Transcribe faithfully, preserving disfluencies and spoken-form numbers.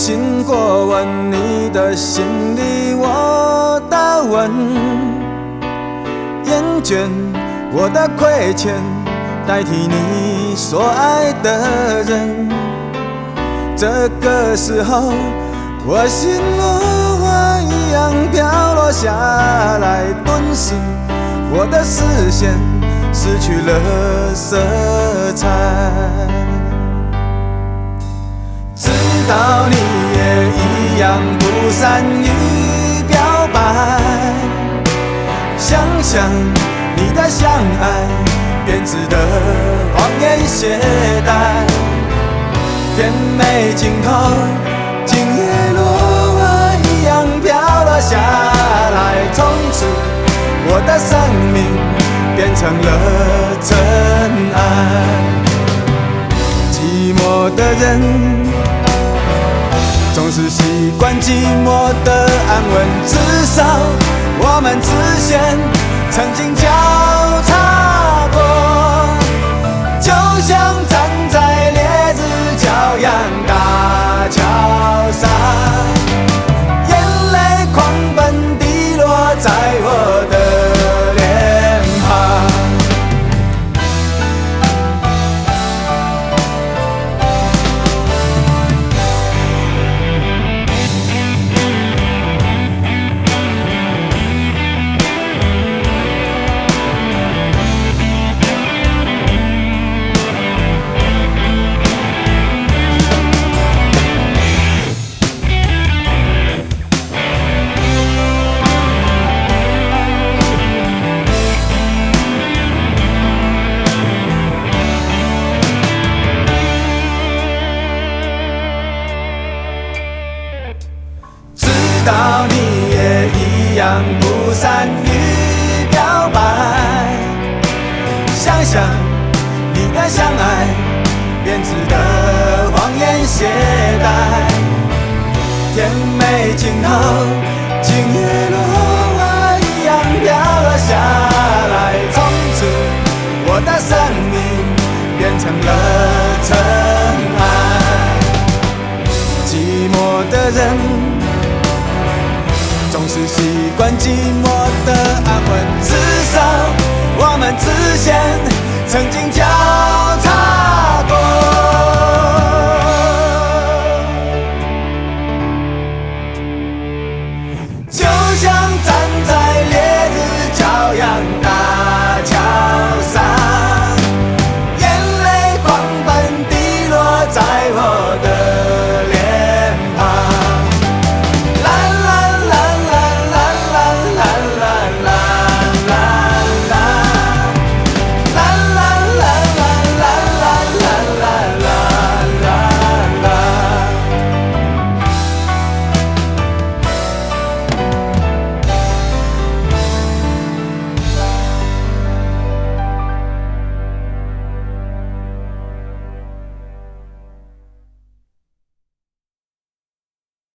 信过问，你的心里我的问，厌倦我的亏欠，代替你所爱的人。这个时候，我心如花一样飘落下来，顿时我的视线失去了色彩。知道你也一样不善于表白，想想你的相爱编织的谎言懈怠，甜美尽头，今夜落花一样飘了下来，从此我的生命变成了尘埃。寂寞的人总是习惯寂寞的安稳，至少我们之间曾经交叉过，就像站在烈日骄阳大桥上，眼泪狂奔滴落在我的脸庞。知道你也一样不善于表白，想想你的相爱编织的谎言懈怠，甜美尽头，今夜落花一样飘了下来，从此我的生命变成了尘埃。寂寞的人总是习惯寂寞的安稳，至少我们之间曾经